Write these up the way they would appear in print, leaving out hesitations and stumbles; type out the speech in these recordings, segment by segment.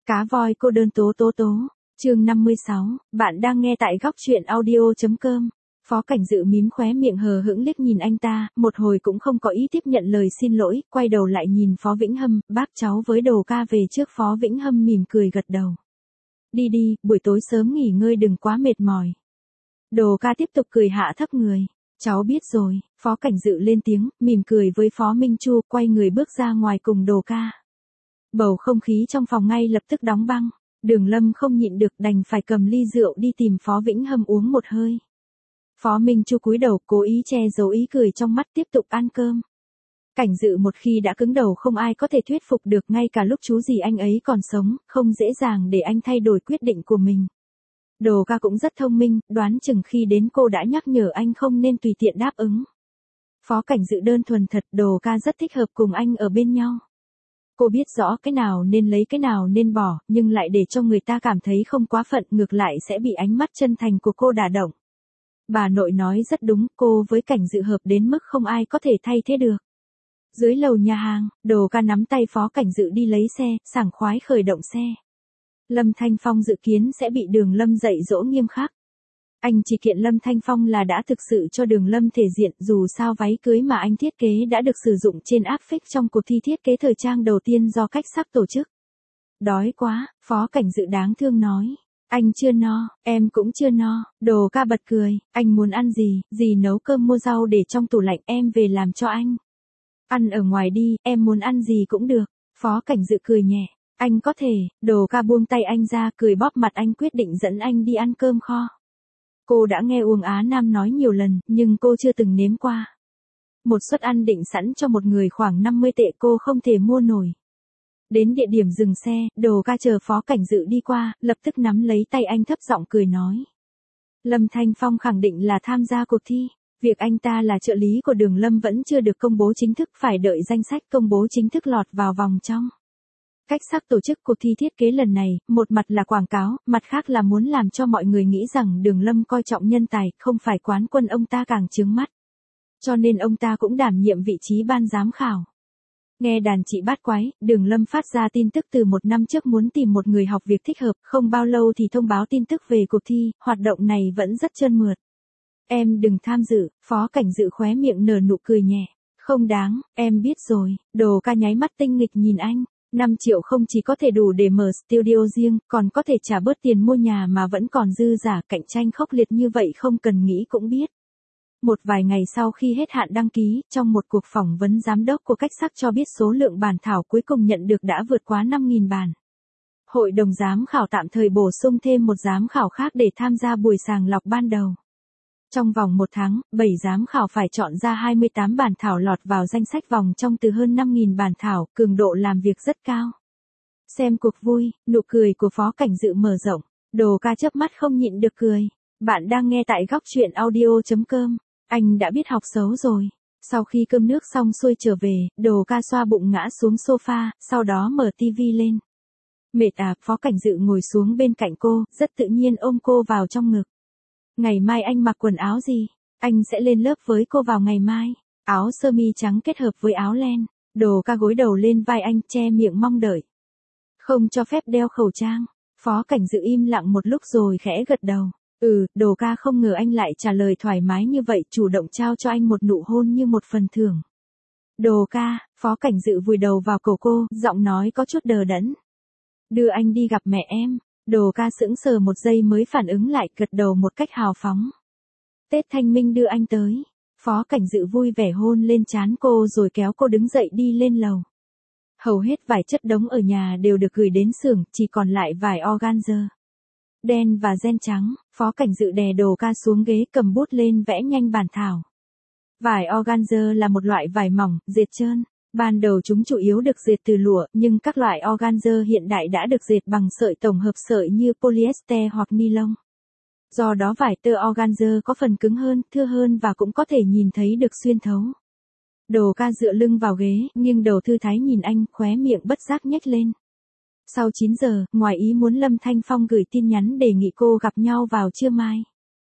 Cá voi cô đơn tố tố tố. Chương 56, bạn đang nghe tại góc truyện audio.com. Phó Cảnh Dự mím khóe miệng hờ hững liếc nhìn anh ta, một hồi cũng không có ý tiếp nhận lời xin lỗi, quay đầu lại nhìn Phó Vĩnh Hâm, bác cháu với Đồ Ca về trước. Phó Vĩnh Hâm mỉm cười gật đầu. Đi đi, buổi tối sớm nghỉ ngơi đừng quá mệt mỏi. Đồ Ca tiếp tục cười hạ thấp người. Cháu biết rồi, Phó Cảnh Dự lên tiếng, mỉm cười với Phó Minh Chu, quay người bước ra ngoài cùng Đồ Ca. Bầu không khí trong phòng ngay lập tức đóng băng. Đường Lâm không nhịn được đành phải cầm ly rượu đi tìm Phó Vĩnh Hâm uống một hơi. Phó Minh Chu cúi đầu cố ý che giấu ý cười trong mắt tiếp tục ăn cơm. Cảnh Dự một khi đã cứng đầu không ai có thể thuyết phục được, ngay cả lúc chú gì anh ấy còn sống, không dễ dàng để anh thay đổi quyết định của mình. Đồ Ca cũng rất thông minh, đoán chừng khi đến cô đã nhắc nhở anh không nên tùy tiện đáp ứng. Phó Cảnh Dự đơn thuần thật, Đồ Ca rất thích hợp cùng anh ở bên nhau. Cô biết rõ cái nào nên lấy cái nào nên bỏ, nhưng lại để cho người ta cảm thấy không quá phận, ngược lại sẽ bị ánh mắt chân thành của cô đả động. Bà nội nói rất đúng, cô với Cảnh Dự hợp đến mức không ai có thể thay thế được. Dưới lầu nhà hàng, Đồ Ca nắm tay Phó Cảnh Dự đi lấy xe, sảng khoái khởi động xe. Lâm Thanh Phong dự kiến sẽ bị Đường Lâm dạy dỗ nghiêm khắc. Anh chỉ kiện Lâm Thanh Phong là đã thực sự cho Đường Lâm thể diện, dù sao váy cưới mà anh thiết kế đã được sử dụng trên áp phích trong cuộc thi thiết kế thời trang đầu tiên do Cách Sắc tổ chức. Đói quá, Phó Cảnh Dự đáng thương nói. Anh chưa no, em cũng chưa no. Đồ Ca bật cười, anh muốn ăn gì, dì nấu cơm mua rau để trong tủ lạnh, em về làm cho anh. Ăn ở ngoài đi, em muốn ăn gì cũng được. Phó Cảnh Dự cười nhẹ. Anh có thể. Đồ Ca buông tay anh ra, cười bóp mặt anh, quyết định dẫn anh đi ăn cơm kho. Cô đã nghe Uông Á Nam nói nhiều lần, nhưng cô chưa từng nếm qua. Một suất ăn định sẵn cho một người khoảng 50 tệ cô không thể mua nổi. Đến địa điểm dừng xe, Đồ Ca chờ Phó Cảnh Dự đi qua, lập tức nắm lấy tay anh thấp giọng cười nói. Lâm Thanh Phong khẳng định là tham gia cuộc thi. Việc anh ta là trợ lý của Đường Lâm vẫn chưa được công bố chính thức, phải đợi danh sách công bố chính thức lọt vào vòng trong. Cách Sắc tổ chức cuộc thi thiết kế lần này, một mặt là quảng cáo, mặt khác là muốn làm cho mọi người nghĩ rằng Đường Lâm coi trọng nhân tài, không phải quán quân ông ta càng chướng mắt. Cho nên ông ta cũng đảm nhiệm vị trí ban giám khảo. Nghe đàn chị bát quái, Đường Lâm phát ra tin tức từ một năm trước muốn tìm một người học việc thích hợp, không bao lâu thì thông báo tin tức về cuộc thi, hoạt động này vẫn rất trơn mượt. Em đừng tham dự, Phó Cảnh Dự khóe miệng nở nụ cười nhẹ. Không đáng, em biết rồi. Đồ Ca nháy mắt tinh nghịch nhìn anh. 5 triệu không chỉ có thể đủ để mở studio riêng, còn có thể trả bớt tiền mua nhà mà vẫn còn dư giả, cạnh tranh khốc liệt như vậy không cần nghĩ cũng biết. Một vài ngày sau khi hết hạn đăng ký, trong một cuộc phỏng vấn giám đốc của Cách Sắc cho biết số lượng bản thảo cuối cùng nhận được đã vượt quá 5.000 bản. Hội đồng giám khảo tạm thời bổ sung thêm một giám khảo khác để tham gia buổi sàng lọc ban đầu. Trong vòng 1 tháng, 7 giám khảo phải chọn ra 28 bản thảo lọt vào danh sách vòng trong từ hơn 5.000 bản thảo, cường độ làm việc rất cao. Xem cuộc vui, nụ cười của Phó Cảnh Dự mở rộng, Đồ Ca chớp mắt không nhịn được cười. Bạn đang nghe tại góc truyện audio.com. Anh đã biết học xấu rồi. Sau khi cơm nước xong xuôi trở về, Đồ Ca xoa bụng ngã xuống sofa, sau đó mở tivi lên. Mệt à, Phó Cảnh Dự ngồi xuống bên cạnh cô, rất tự nhiên ôm cô vào trong ngực. Ngày mai anh mặc quần áo gì? Anh sẽ lên lớp với cô vào ngày mai. Áo sơ mi trắng kết hợp với áo len. Đồ Ca gối đầu lên vai anh, che miệng mong đợi. Không cho phép đeo khẩu trang. Phó Cảnh Dự im lặng một lúc rồi khẽ gật đầu. Đồ Ca không ngờ anh lại trả lời thoải mái như vậy, chủ động trao cho anh một nụ hôn như một phần thưởng. Đồ Ca, Phó Cảnh Dự vùi đầu vào cổ cô, giọng nói có chút đờ đẫn. Đưa anh đi gặp mẹ em. Đồ Ca sững sờ một giây mới phản ứng lại, gật đầu một cách hào phóng. Tết Thanh Minh đưa anh tới. Phó Cảnh Dự vui vẻ hôn lên trán cô rồi kéo cô đứng dậy đi lên lầu. Hầu hết vải chất đống ở nhà đều được gửi đến xưởng, chỉ còn lại vải organza đen và ren trắng. Phó Cảnh Dự đè Đồ Ca xuống ghế, cầm bút lên vẽ nhanh bản thảo. Vải organza là một loại vải mỏng, dệt trơn. Ban đầu chúng chủ yếu được dệt từ lụa, nhưng các loại organza hiện đại đã được dệt bằng sợi tổng hợp sợi như polyester hoặc ni-lông. Do đó vải tơ organza có phần cứng hơn, thưa hơn và cũng có thể nhìn thấy được xuyên thấu. Đồ Ca dựa lưng vào ghế, nghiêng đầu thư thái nhìn anh, khóe miệng bất giác nhếch lên. Sau 9 giờ, ngoài ý muốn Lâm Thanh Phong gửi tin nhắn đề nghị cô gặp nhau vào trưa mai.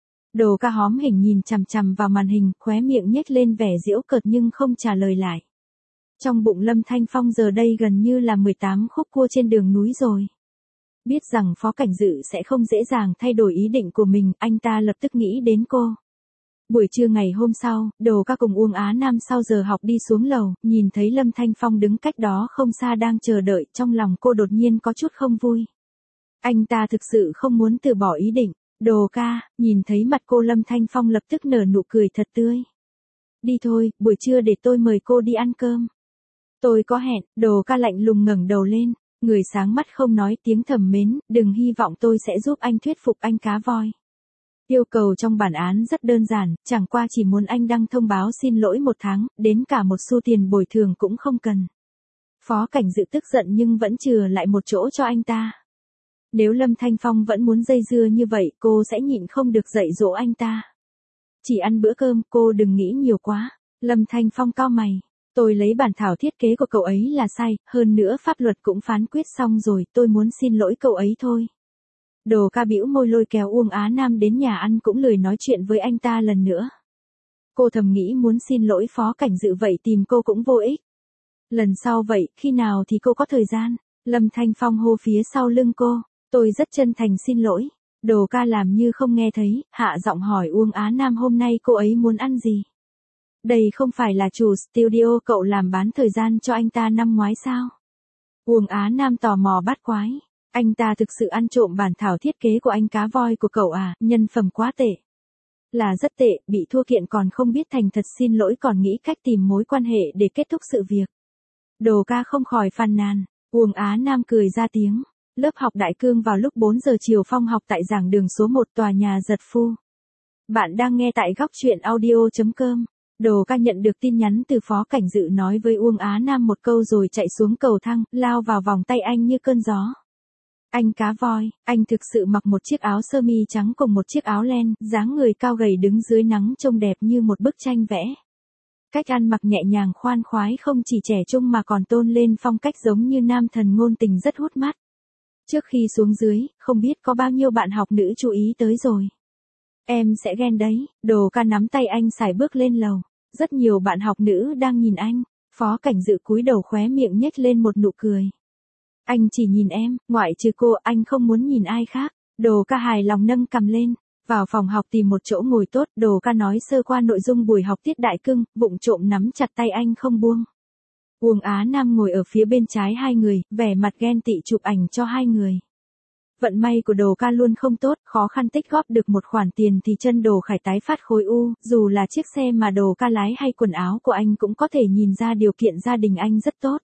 Đồ Ca hóm hình nhìn chằm chằm vào màn hình, khóe miệng nhếch lên vẻ giễu cợt nhưng không trả lời lại. Trong bụng Lâm Thanh Phong giờ đây gần như là 18 khúc cua trên đường núi rồi. Biết rằng Phó Cảnh Dự sẽ không dễ dàng thay đổi ý định của mình, anh ta lập tức nghĩ đến cô. Buổi trưa ngày hôm sau, Đồ Ca cùng Uông Á Nam sau giờ học đi xuống lầu, nhìn thấy Lâm Thanh Phong đứng cách đó không xa đang chờ đợi, trong lòng cô đột nhiên có chút không vui. Anh ta thực sự không muốn từ bỏ ý định. Đồ Ca, nhìn thấy mặt cô, Lâm Thanh Phong lập tức nở nụ cười thật tươi. Đi thôi, buổi trưa để tôi mời cô đi ăn cơm. Tôi có hẹn. Đồ Ca lạnh lùng ngẩng đầu lên, người sáng mắt không nói tiếng thầm mến, đừng hy vọng tôi sẽ giúp anh thuyết phục anh cá voi. Yêu cầu trong bản án rất đơn giản, chẳng qua chỉ muốn anh đăng thông báo xin lỗi 1 tháng, đến cả một xu tiền bồi thường cũng không cần. Phó Cảnh Dự tức giận nhưng vẫn chừa lại một chỗ cho anh ta. Nếu Lâm Thanh Phong vẫn muốn dây dưa như vậy, cô sẽ nhịn không được dạy dỗ anh ta. Chỉ ăn bữa cơm, cô đừng nghĩ nhiều quá. Lâm Thanh Phong cau mày. Tôi lấy bản thảo thiết kế của cậu ấy là sai, hơn nữa pháp luật cũng phán quyết xong rồi, tôi muốn xin lỗi cậu ấy thôi. Đồ Ca bĩu môi lôi kéo Uông Á Nam đến nhà ăn, cũng lười nói chuyện với anh ta lần nữa. Cô thầm nghĩ muốn xin lỗi Phó Cảnh Dự vậy tìm cô cũng vô ích. Lần sau vậy, khi nào thì cô có thời gian? Lâm Thanh Phong hô phía sau lưng cô. Tôi rất chân thành xin lỗi. Đồ Ca làm như không nghe thấy, hạ giọng hỏi Uông Á Nam hôm nay cô ấy muốn ăn gì? Đây không phải là chủ studio cậu làm bán thời gian cho anh ta năm ngoái sao? Uông Á Nam tò mò bắt quái. Anh ta thực sự ăn trộm bản thảo thiết kế của anh cá voi của cậu à, nhân phẩm quá tệ. Là rất tệ, bị thua kiện còn không biết thành thật xin lỗi, còn nghĩ cách tìm mối quan hệ để kết thúc sự việc. Đồ Ca không khỏi phàn nàn. Uông Á Nam cười ra tiếng. Lớp học Đại Cương vào lúc 4 giờ chiều, Phong học tại giảng đường số 1 tòa nhà Giật Phu. Bạn đang nghe tại góc truyện audio.com. Đồ Ca nhận được tin nhắn từ Phó Cảnh Dự nói với Uông Á Nam một câu rồi chạy xuống cầu thang, lao vào vòng tay anh như cơn gió. Anh cá voi, anh thực sự mặc một chiếc áo sơ mi trắng cùng một chiếc áo len, dáng người cao gầy đứng dưới nắng trông đẹp như một bức tranh vẽ. Cách ăn mặc nhẹ nhàng khoan khoái, không chỉ trẻ trung mà còn tôn lên phong cách giống như nam thần ngôn tình, rất hút mắt. Trước khi xuống dưới, không biết có bao nhiêu bạn học nữ chú ý tới rồi. Em sẽ ghen đấy. Đồ Ca nắm tay anh sải bước lên lầu. Rất nhiều bạn học nữ đang nhìn anh. Phó Cảnh Dự cúi đầu khóe miệng nhếch lên một nụ cười. Anh chỉ nhìn em, ngoại trừ cô, anh không muốn nhìn ai khác. Đồ Ca hài lòng nâng cằm lên. Vào phòng học tìm một chỗ ngồi tốt, Đồ Ca nói sơ qua nội dung buổi học tiết Đại Cương, vụng trộm nắm chặt tay anh không buông. Uông Á Nam ngồi ở phía bên trái hai người, vẻ mặt ghen tị chụp ảnh cho hai người. Vận may của Đồ Ca luôn không tốt, khó khăn tích góp được một khoản tiền thì chân Đồ Khải tái phát khối u, dù là chiếc xe mà Đồ Ca lái hay quần áo của anh cũng có thể nhìn ra điều kiện gia đình anh rất tốt.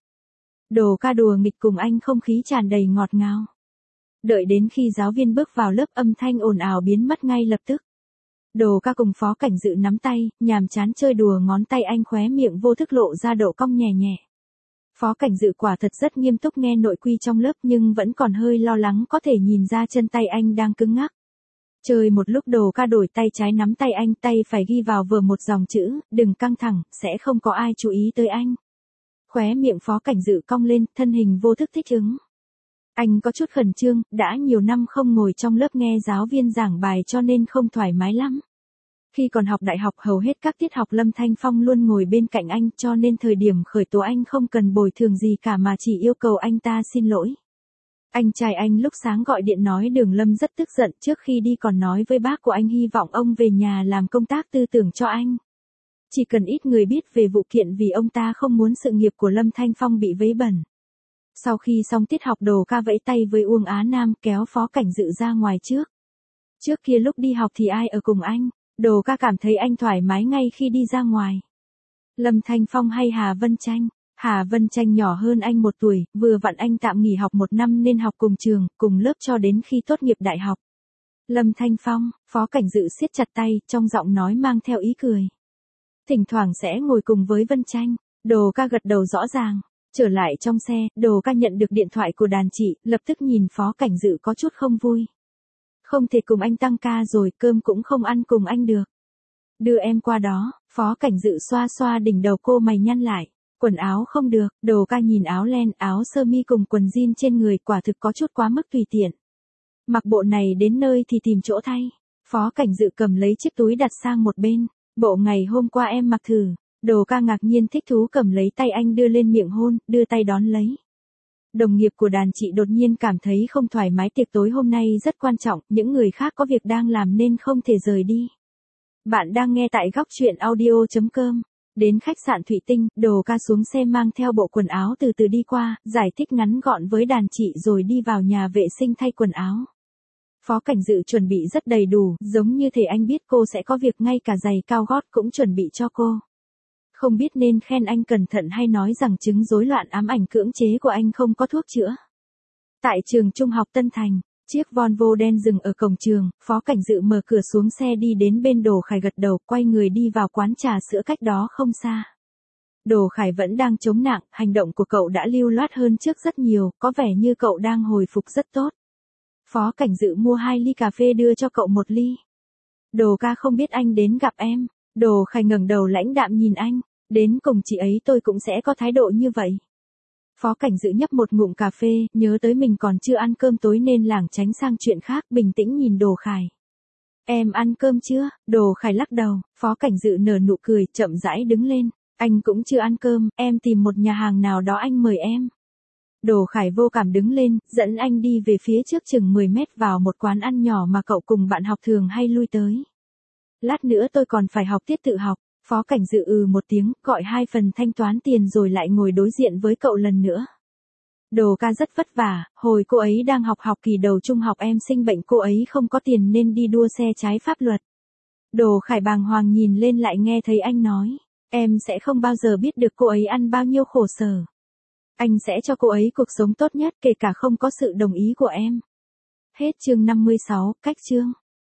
Đồ Ca đùa nghịch cùng anh, không khí tràn đầy ngọt ngào. Đợi đến khi giáo viên bước vào lớp, âm thanh ồn ào biến mất ngay lập tức. Đồ Ca cùng Phó Cảnh Dự nắm tay, nhàm chán chơi đùa ngón tay, anh khóe miệng vô thức lộ ra độ cong nhẹ nhẹ. Phó Cảnh Dự quả thật rất nghiêm túc nghe nội quy trong lớp nhưng vẫn còn hơi lo lắng, có thể nhìn ra chân tay anh đang cứng ngắc. Chơi một lúc Đồ Ca đổi tay trái nắm tay anh, tay phải ghi vào vừa một dòng chữ, đừng căng thẳng, sẽ không có ai chú ý tới anh. Khóe miệng Phó Cảnh Dự cong lên, thân hình vô thức thích ứng. Anh có chút khẩn trương, đã nhiều năm không ngồi trong lớp nghe giáo viên giảng bài cho nên không thoải mái lắm. Khi còn học đại học, hầu hết các tiết học Lâm Thanh Phong luôn ngồi bên cạnh anh, cho nên thời điểm khởi tố anh không cần bồi thường gì cả mà chỉ yêu cầu anh ta xin lỗi. Anh trai anh lúc sáng gọi điện nói Đường Lâm rất tức giận, trước khi đi còn nói với bác của anh hy vọng ông về nhà làm công tác tư tưởng cho anh. Chỉ cần ít người biết về vụ kiện vì ông ta không muốn sự nghiệp của Lâm Thanh Phong bị vấy bẩn. Sau khi xong tiết học, Đồ Ca vẫy tay với Uông Á Nam kéo Phó Cảnh Dự ra ngoài trước. Trước kia lúc đi học thì ai ở cùng anh? Đồ Ca cảm thấy anh thoải mái ngay khi đi ra ngoài. Lâm Thanh Phong hay Hà Vân Tranh? Hà Vân Tranh nhỏ hơn anh 1 tuổi, vừa vặn anh tạm nghỉ học 1 năm nên học cùng trường, cùng lớp cho đến khi tốt nghiệp đại học. Lâm Thanh Phong, Phó Cảnh Dự siết chặt tay, trong giọng nói mang theo ý cười. Thỉnh thoảng sẽ ngồi cùng với Vân Tranh. Đồ Ca gật đầu rõ ràng. Trở lại trong xe, Đồ Ca nhận được điện thoại của đàn chị, lập tức nhìn Phó Cảnh Dự có chút không vui. Không thể cùng anh tăng ca rồi, cơm cũng không ăn cùng anh được. Đưa em qua đó. Phó Cảnh Dự xoa xoa đỉnh đầu cô, mày nhăn lại. Quần áo không được. Đồ Ca nhìn áo len, áo sơ mi cùng quần jean trên người, quả thực có chút quá mức tùy tiện. Mặc bộ này đến nơi thì tìm chỗ thay. Phó Cảnh Dự cầm lấy chiếc túi đặt sang một bên. Bộ ngày hôm qua em mặc thử. Đồ Ca ngạc nhiên thích thú cầm lấy tay anh đưa lên miệng hôn, đưa tay đón lấy. Đồng nghiệp của đàn chị đột nhiên cảm thấy không thoải mái, tiệc tối hôm nay rất quan trọng, những người khác có việc đang làm nên không thể rời đi. Bạn đang nghe tại góc chuyện audio.com. Đến khách sạn Thụy Tinh, Đồ Ca xuống xe mang theo bộ quần áo từ từ đi qua, giải thích ngắn gọn với đàn chị rồi đi vào nhà vệ sinh thay quần áo. Phó Cảnh Dự chuẩn bị rất đầy đủ, giống như thể anh biết cô sẽ có việc, ngay cả giày cao gót cũng chuẩn bị cho cô. Không biết nên khen anh cẩn thận hay nói rằng chứng rối loạn ám ảnh cưỡng chế của anh không có thuốc chữa. Tại trường trung học Tân Thành, chiếc Volvo đen dừng ở cổng trường, Phó Cảnh Dự mở cửa xuống xe đi đến bên Đồ Khải gật đầu, quay người đi vào quán trà sữa cách đó không xa. Đồ Khải vẫn đang chống nặng, hành động của cậu đã lưu loát hơn trước rất nhiều, có vẻ như cậu đang hồi phục rất tốt. Phó Cảnh Dự mua 2 ly cà phê đưa cho cậu 1 ly. Đồ Ca không biết anh đến gặp em. Đồ Khải ngẩng đầu lãnh đạm nhìn anh, đến cùng chị ấy tôi cũng sẽ có thái độ như vậy. Phó Cảnh Dự nhấp một ngụm cà phê, nhớ tới mình còn chưa ăn cơm tối nên lảng tránh sang chuyện khác, bình tĩnh nhìn Đồ Khải. Em ăn cơm chưa? Đồ Khải lắc đầu, Phó Cảnh Dự nở nụ cười, chậm rãi đứng lên. Anh cũng chưa ăn cơm, em tìm một nhà hàng nào đó anh mời em. Đồ Khải vô cảm đứng lên, dẫn anh đi về phía trước chừng 10 mét vào một quán ăn nhỏ mà cậu cùng bạn học thường hay lui tới. Lát nữa tôi còn phải học tiết tự học. Phó Cảnh Dự một tiếng, gọi 2 phần thanh toán tiền rồi lại ngồi đối diện với cậu lần nữa. Đồ Ca rất vất vả, hồi cô ấy đang học kỳ đầu trung học em sinh bệnh, cô ấy không có tiền nên đi đua xe trái pháp luật. Đồ Khải bàng hoàng nhìn lên lại nghe thấy anh nói, em sẽ không bao giờ biết được cô ấy ăn bao nhiêu khổ sở. Anh sẽ cho cô ấy cuộc sống tốt nhất, kể cả không có sự đồng ý của em. Hết chương 56, cách chương.